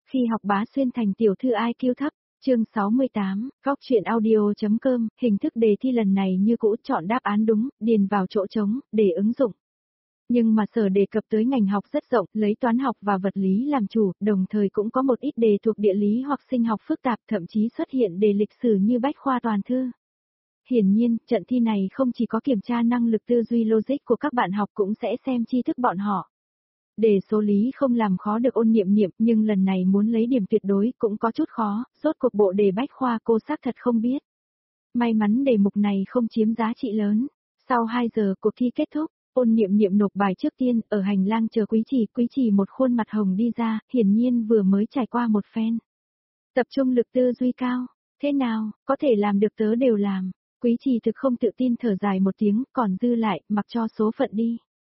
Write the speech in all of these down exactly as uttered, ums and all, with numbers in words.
Khi học bá xuyên thành tiểu thư I Q thấp, chương sáu mươi tám, góc chuyện audio.com, hình thức đề thi lần này như cũ chọn đáp án đúng, điền vào chỗ trống, để ứng dụng. Nhưng mà sở đề cập tới ngành học rất rộng, lấy toán học và vật lý làm chủ, đồng thời cũng có một ít đề thuộc địa lý hoặc sinh học phức tạp, thậm chí xuất hiện đề lịch sử như bách khoa toàn thư. Hiển nhiên, trận thi này không chỉ có kiểm tra năng lực tư duy logic của các bạn học cũng sẽ xem tri thức bọn họ. Đề số lý không làm khó được Ôn Niệm Niệm, nhưng lần này muốn lấy điểm tuyệt đối cũng có chút khó, rốt cuộc bộ đề bách khoa cô xác thật không biết. May mắn đề mục này không chiếm giá trị lớn. Sau hai giờ cuộc thi kết thúc, Ôn Niệm Niệm nộp bài trước tiên, ở hành lang chờ Quý Trì, Quý Trì một khuôn mặt hồng đi ra, hiển nhiên vừa mới trải qua một phen. Tập trung lực tư duy cao, thế nào, có thể làm được tớ đều làm. Quý Trì thực không tự tin thở dài một tiếng, còn dư lại, mặc cho số phận đi.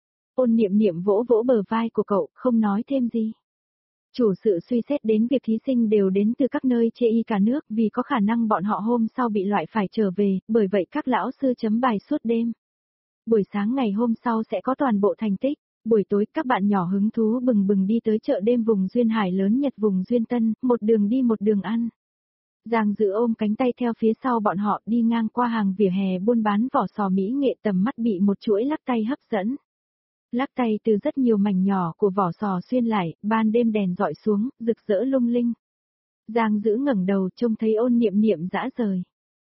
Ôn Niệm Niệm vỗ vỗ bờ vai của cậu, không nói thêm gì. Chủ sự suy xét đến việc thí sinh đều đến từ các nơi chê y cả nước vì có khả năng bọn họ hôm sau bị loại phải trở về, bởi vậy các lão sư chấm bài suốt đêm. Buổi sáng ngày hôm sau sẽ có toàn bộ thành tích, buổi tối các bạn nhỏ hứng thú bừng bừng đi tới chợ đêm vùng Duyên Hải lớn Nhật vùng Duyên Tân, một đường đi một đường ăn. Giang Dự ôm cánh tay theo phía sau bọn họ đi ngang qua hàng vỉa hè buôn bán vỏ sò mỹ nghệ, tầm mắt bị một chuỗi lắc tay hấp dẫn. Lắc tay từ rất nhiều mảnh nhỏ của vỏ sò xuyên lại, ban đêm đèn dọi xuống, rực rỡ lung linh. Giang Dữ ngẩng đầu trông thấy Ôn Niệm Niệm dã rời.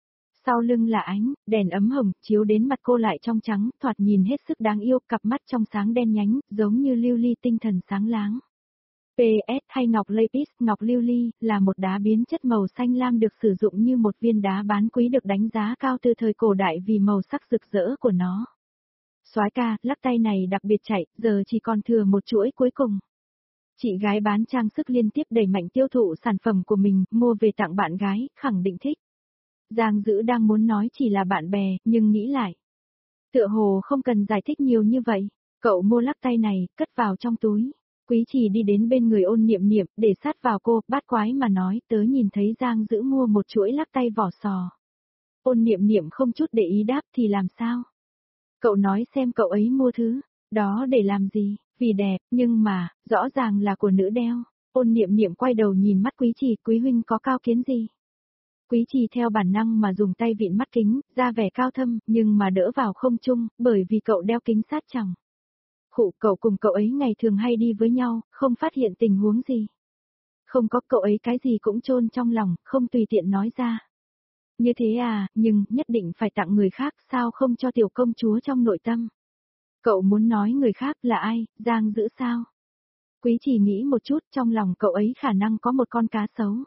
Sau lưng là ánh, đèn ấm hồng, chiếu đến mặt cô lại trong trắng, thoạt nhìn hết sức đáng yêu, cặp mắt trong sáng đen nhánh, giống như lưu ly tinh thần sáng láng. pê ét hay ngọc lapis, ngọc lưu ly, là một đá biến chất màu xanh lam được sử dụng như một viên đá bán quý được đánh giá cao từ thời cổ đại vì màu sắc rực rỡ của nó. Soái ca, lắc tay này đặc biệt chạy, giờ chỉ còn thừa một chuỗi cuối cùng. Chị gái bán trang sức liên tiếp đẩy mạnh tiêu thụ sản phẩm của mình, mua về tặng bạn gái, khẳng định thích. Giang Dữ đang muốn nói chỉ là bạn bè, nhưng nghĩ lại. Tựa hồ không cần giải thích nhiều như vậy, cậu mua lắc tay này, cất vào trong túi. Quý Trì đi đến bên người Ôn Niệm Niệm, để sát vào cô, bát quái mà nói, tớ nhìn thấy Giang Dữ mua một chuỗi lắc tay vỏ sò. Ôn Niệm Niệm không chút để ý đáp thì làm sao? Cậu nói xem cậu ấy mua thứ, đó để làm gì, vì đẹp, nhưng mà, rõ ràng là của nữ đeo. Ôn Niệm Niệm quay đầu nhìn mắt Quý Trì, Quý huynh có cao kiến gì? Quý Trì theo bản năng mà dùng tay vịn mắt kính, ra vẻ cao thâm, nhưng mà đỡ vào không trung, bởi vì cậu đeo kính sát tròng. Khụ, cậu cùng cậu ấy ngày thường hay đi với nhau, không phát hiện tình huống gì. Không có, cậu ấy cái gì cũng chôn trong lòng, không tùy tiện nói ra. Như thế à, nhưng, nhất định phải tặng người khác, sao không cho tiểu công chúa trong nội tâm? Cậu muốn nói người khác là ai, Giang Dữ sao? Quý Trì nghĩ một chút, trong lòng cậu ấy khả năng có một con cá sấu.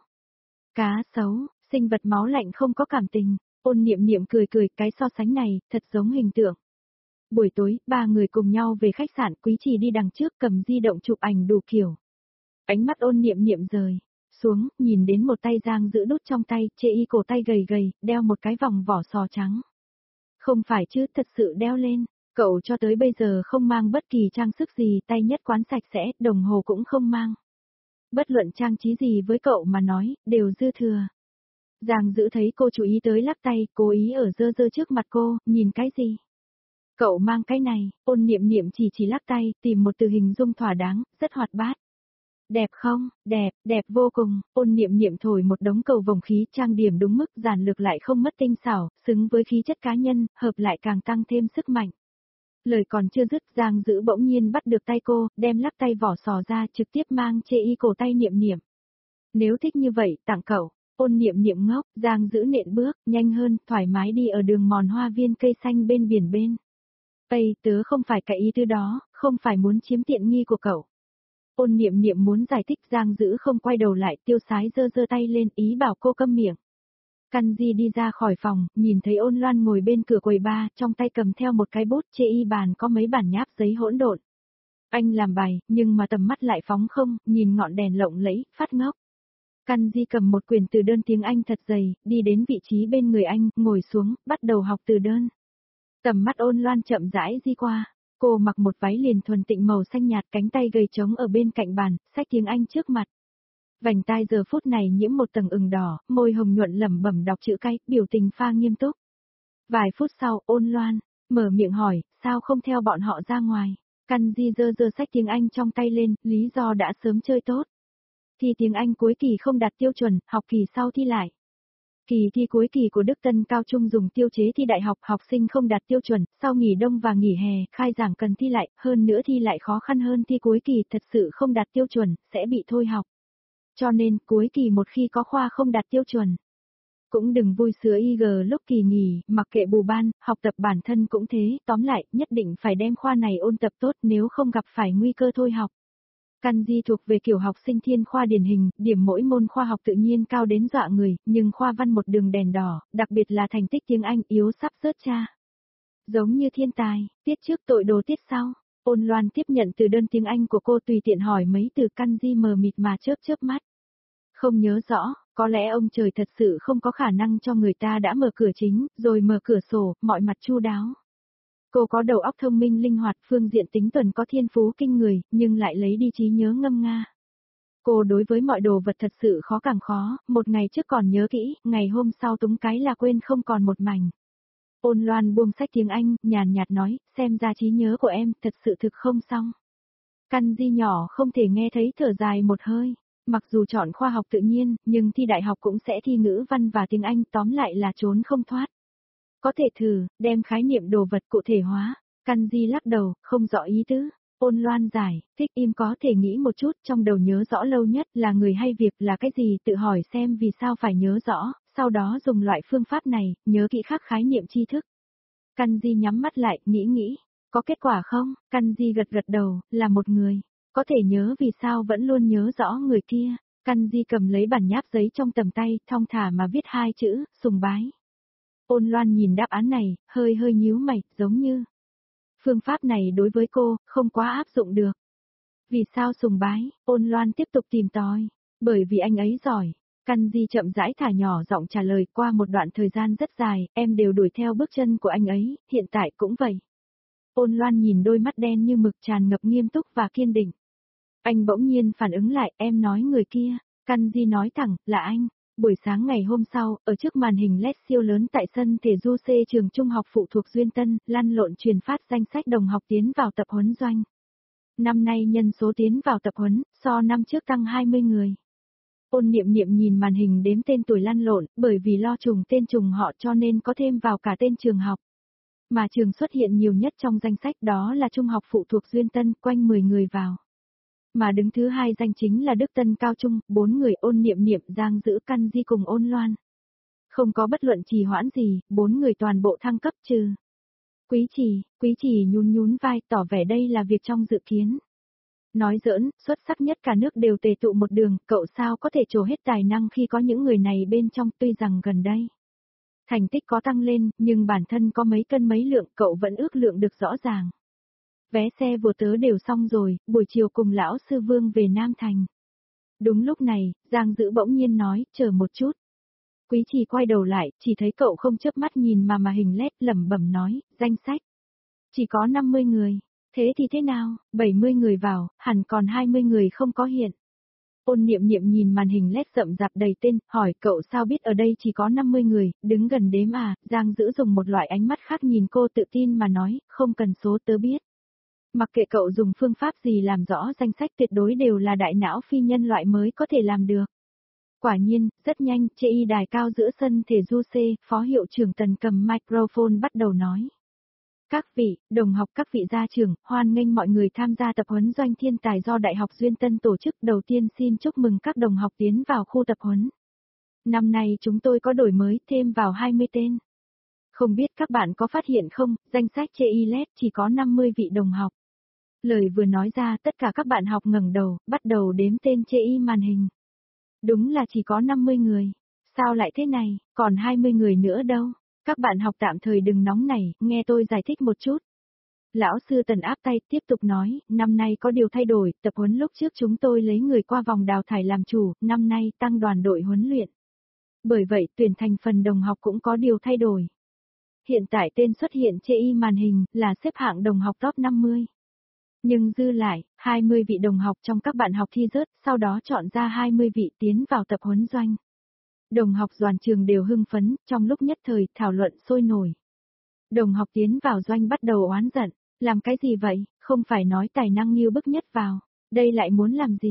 Cá sấu, sinh vật máu lạnh không có cảm tình. Ôn Niệm Niệm cười cười, cái so sánh này, thật giống hình tượng. Buổi tối, ba người cùng nhau về khách sạn, Quý Trì đi đằng trước cầm di động chụp ảnh đủ kiểu. Ánh mắt Ôn Niệm Niệm rời xuống, nhìn đến một tay Giang Dữ đút trong tay, chê y cổ tay gầy gầy, đeo một cái vòng vỏ sò trắng. Không phải chứ, thật sự đeo lên, cậu cho tới bây giờ không mang bất kỳ trang sức gì, tay nhất quán sạch sẽ, đồng hồ cũng không mang. Bất luận trang trí gì với cậu mà nói, đều dư thừa. Giang Dữ thấy cô chú ý tới lắc tay, cố ý ở dơ dơ trước mặt cô, nhìn cái gì? Cậu mang cái này, Ôn Niệm Niệm chỉ chỉ lắc tay, tìm một từ hình dung thỏa đáng, rất hoạt bát. Đẹp không, đẹp, đẹp vô cùng, Ôn Niệm Niệm thổi một đống cầu vồng khí, trang điểm đúng mức, giản lược lại không mất tinh xảo, xứng với khí chất cá nhân, hợp lại càng tăng thêm sức mạnh. Lời còn chưa dứt, Giang Dữ bỗng nhiên bắt được tay cô, đem lắc tay vỏ sò ra, trực tiếp mang chê y cổ tay Niệm Niệm. Nếu thích như vậy, tặng cậu. Ôn Niệm Niệm ngốc, Giang Dữ nện bước, nhanh hơn, thoải mái đi ở đường mòn hoa viên cây xanh bên biển bên. Ây, tớ không phải cái ý tứ đó, không phải muốn chiếm tiện nghi của cậu. Ôn Niệm Niệm muốn giải thích, Giang Dữ không quay đầu lại, tiêu sái giơ giơ tay lên, ý bảo cô câm miệng. Căn Di đi ra khỏi phòng, nhìn thấy Ôn Loan ngồi bên cửa quầy bar, trong tay cầm theo một cái bút, chê y bàn có mấy bản nháp giấy hỗn độn. Anh làm bài, nhưng mà tầm mắt lại phóng không, nhìn ngọn đèn lộng lẫy, phát ngốc. Căn Di cầm một quyển từ đơn tiếng Anh thật dày, đi đến vị trí bên người anh, ngồi xuống, bắt đầu học từ đơn. Tầm mắt Ôn Loan chậm rãi di qua, cô mặc một váy liền thuần tịnh màu xanh nhạt, cánh tay gầy trống ở bên cạnh bàn, xách tiếng Anh trước mặt. Vành tai giờ phút này nhiễm một tầng ửng đỏ, môi hồng nhuận lẩm bẩm đọc chữ cái, biểu tình pha nghiêm túc. Vài phút sau, Ôn Loan mở miệng hỏi, sao không theo bọn họ ra ngoài? Căn Di giơ giơ xách tiếng Anh trong tay lên, lý do đã sớm chơi tốt. Thi tiếng Anh cuối kỳ không đạt tiêu chuẩn, học kỳ sau thi lại. Kỳ thi cuối kỳ của Đức Tân Cao Trung dùng tiêu chế thi đại học, học sinh không đạt tiêu chuẩn, sau nghỉ đông và nghỉ hè, khai giảng cần thi lại, hơn nữa thi lại khó khăn hơn thi cuối kỳ, thật sự không đạt tiêu chuẩn, sẽ bị thôi học. Cho nên, cuối kỳ một khi có khoa không đạt tiêu chuẩn, cũng đừng vui sướng i giê lúc kỳ nghỉ, mặc kệ bù ban, học tập bản thân cũng thế, tóm lại, nhất định phải đem khoa này ôn tập tốt nếu không gặp phải nguy cơ thôi học. Kanji thuộc về kiểu học sinh thiên khoa điển hình, điểm mỗi môn khoa học tự nhiên cao đến dọa người, nhưng khoa văn một đường đèn đỏ, đặc biệt là thành tích tiếng Anh yếu sắp rớt cha. Giống như thiên tài, tiết trước tội đồ tiết sau. Ôn Loan tiếp nhận từ đơn tiếng Anh của cô tùy tiện hỏi mấy từ Kanji mờ mịt mà chớp chớp mắt. Không nhớ rõ, có lẽ ông trời thật sự không có khả năng cho người ta đã mở cửa chính, rồi mở cửa sổ, mọi mặt chu đáo. Cô có đầu óc thông minh linh hoạt, phương diện tính tuần có thiên phú kinh người, nhưng lại lấy đi trí nhớ ngâm nga. Cô đối với mọi đồ vật thật sự khó càng khó, một ngày trước còn nhớ kỹ, ngày hôm sau túng cái là quên không còn một mảnh. Ôn Loan buông sách tiếng Anh, nhàn nhạt nói, xem ra trí nhớ của em thật sự thực không xong. Kanji nhỏ không thể nghe thấy thở dài một hơi. Mặc dù chọn khoa học tự nhiên, nhưng thi đại học cũng sẽ thi ngữ văn và tiếng Anh, tóm lại là trốn không thoát. Có thể thử, đem khái niệm đồ vật cụ thể hóa. Kanji lắc đầu, không rõ ý tứ. Ôn Loan giải, thích im có thể nghĩ một chút, trong đầu nhớ rõ lâu nhất là người hay việc là cái gì, tự hỏi xem vì sao phải nhớ rõ, sau đó dùng loại phương pháp này, nhớ kỹ khắc khái niệm tri thức. Kanji nhắm mắt lại, nghĩ nghĩ, có kết quả không? Kanji gật gật đầu, là một người. Có thể nhớ vì sao vẫn luôn nhớ rõ người kia. Kanji cầm lấy bản nháp giấy trong tầm tay, thong thả mà viết hai chữ, sùng bái. Ôn Loan nhìn đáp án này, hơi hơi nhíu mày, giống như. Phương pháp này đối với cô, không quá áp dụng được. Vì sao sùng bái? Ôn Loan tiếp tục tìm tòi. Bởi vì anh ấy giỏi. Kanji chậm rãi thả nhỏ giọng trả lời, qua một đoạn thời gian rất dài, em đều đuổi theo bước chân của anh ấy, hiện tại cũng vậy. Ôn Loan nhìn đôi mắt đen như mực tràn ngập nghiêm túc và kiên định. Anh bỗng nhiên phản ứng lại, em nói người kia. Kanji nói thẳng, là anh. Buổi sáng ngày hôm sau, ở trước màn hình led siêu lớn tại sân thể du C trường trung học phụ thuộc Duyên Tân, lăn lộn truyền phát danh sách đồng học tiến vào tập huấn doanh. Năm nay nhân số tiến vào tập huấn, so năm trước tăng hai mươi người. Ôn Niệm Niệm nhìn màn hình đếm tên tuổi lăn lộn, bởi vì lo trùng tên trùng họ cho nên có thêm vào cả tên trường học. Mà trường xuất hiện nhiều nhất trong danh sách đó là trung học phụ thuộc Duyên Tân, quanh mười người vào. Mà đứng thứ hai danh chính là Đức Tân Cao Trung, bốn người Ôn Niệm Niệm, Giang Dữ, Kanji cùng Ôn Loan. Không có bất luận trì hoãn gì, bốn người toàn bộ thăng cấp trừ. Quý Trì, Quý Trì nhún nhún vai, tỏ vẻ đây là việc trong dự kiến. Nói giỡn, xuất sắc nhất cả nước đều tề tụ một đường, cậu sao có thể trổ hết tài năng khi có những người này bên trong, tuy rằng gần đây. Thành tích có tăng lên, nhưng bản thân có mấy cân mấy lượng, cậu vẫn ước lượng được rõ ràng. Vé xe vừa tớ đều xong rồi, buổi chiều cùng lão sư Vương về Nam Thành. Đúng lúc này, Giang Dữ bỗng nhiên nói, chờ một chút. Quý Trì quay đầu lại, chỉ thấy cậu không chớp mắt nhìn mà mà hình led lẩm bẩm nói, danh sách. Chỉ có năm mươi người, thế thì thế nào, bảy mươi người vào, hẳn còn hai mươi người không có hiện. Ôn Niệm Niệm nhìn màn hình led rậm rạp đầy tên, hỏi cậu sao biết ở đây chỉ có năm mươi người, đứng gần đếm à, Giang Dữ dùng một loại ánh mắt khác nhìn cô tự tin mà nói, không cần số tớ biết. Mặc kệ cậu dùng phương pháp gì làm rõ danh sách tuyệt đối đều là đại não phi nhân loại mới có thể làm được. Quả nhiên, rất nhanh, chê y đài cao giữa sân thể du C, phó hiệu trưởng Tần cầm microphone bắt đầu nói. Các vị, đồng học các vị gia trưởng, hoan nghênh mọi người tham gia tập huấn doanh thiên tài do Đại học Duyên Tân tổ chức. Đầu tiên xin chúc mừng các đồng học tiến vào khu tập huấn. Năm nay chúng tôi có đổi mới thêm vào hai mươi tên. Không biết các bạn có phát hiện không, danh sách chê y led chỉ có năm mươi vị đồng học. Lời vừa nói ra tất cả các bạn học ngẩng đầu, bắt đầu đếm tên chê y màn hình. Đúng là chỉ có năm mươi người. Sao lại thế này, còn hai mươi người nữa đâu? Các bạn học tạm thời đừng nóng nảy, nghe tôi giải thích một chút. Lão sư Tần áp tay tiếp tục nói, năm nay có điều thay đổi, tập huấn lúc trước chúng tôi lấy người qua vòng đào thải làm chủ, năm nay tăng đoàn đội huấn luyện. Bởi vậy tuyển thành phần đồng học cũng có điều thay đổi. Hiện tại tên xuất hiện chê y màn hình là xếp hạng đồng học top năm mươi. Nhưng dư lại, hai mươi vị đồng học trong các bạn học thi rớt, sau đó chọn ra hai mươi vị tiến vào tập huấn doanh. Đồng học toàn trường đều hưng phấn, trong lúc nhất thời, thảo luận sôi nổi. Đồng học tiến vào doanh bắt đầu oán giận, làm cái gì vậy, không phải nói tài năng nghiêu bức nhất vào, đây lại muốn làm gì?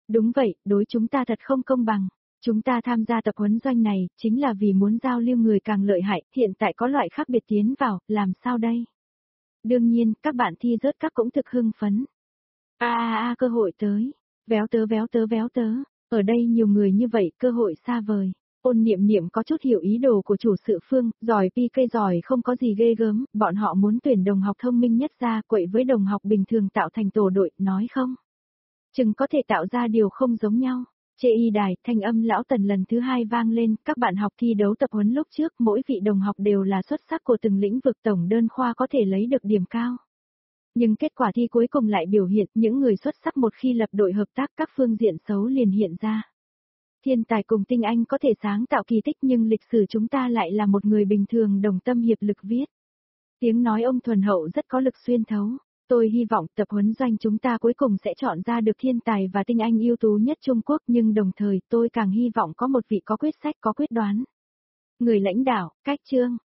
Đúng vậy, đối chúng ta thật không công bằng. Chúng ta tham gia tập huấn doanh này, chính là vì muốn giao lưu người càng lợi hại, hiện tại có loại khác biệt tiến vào, làm sao đây? Đương nhiên, các bạn thi rớt các cũng thực hưng phấn. A a a cơ hội tới, véo tớ véo tớ véo tớ, ở đây nhiều người như vậy, cơ hội xa vời. Ôn Niệm Niệm có chút hiểu ý đồ của chủ sự Phương, giỏi pi cây giỏi không có gì ghê gớm, bọn họ muốn tuyển đồng học thông minh nhất ra, quậy với đồng học bình thường tạo thành tổ đội, nói không? Chừng có thể tạo ra điều không giống nhau. Chê y đài, thanh âm lão Tần lần thứ hai vang lên, các bạn học thi đấu tập huấn lúc trước, mỗi vị đồng học đều là xuất sắc của từng lĩnh vực, tổng đơn khoa có thể lấy được điểm cao. Nhưng kết quả thi cuối cùng lại biểu hiện những người xuất sắc một khi lập đội hợp tác các phương diện xấu liền hiện ra. Thiên tài cùng tinh anh có thể sáng tạo kỳ tích nhưng lịch sử chúng ta lại là một người bình thường đồng tâm hiệp lực viết. Tiếng nói ông thuần hậu rất có lực xuyên thấu. Tôi hy vọng tập huấn doanh chúng ta cuối cùng sẽ chọn ra được thiên tài và tinh anh ưu tú nhất Trung Quốc, nhưng đồng thời tôi càng hy vọng có một vị có quyết sách có quyết đoán. Người lãnh đạo, cách chương.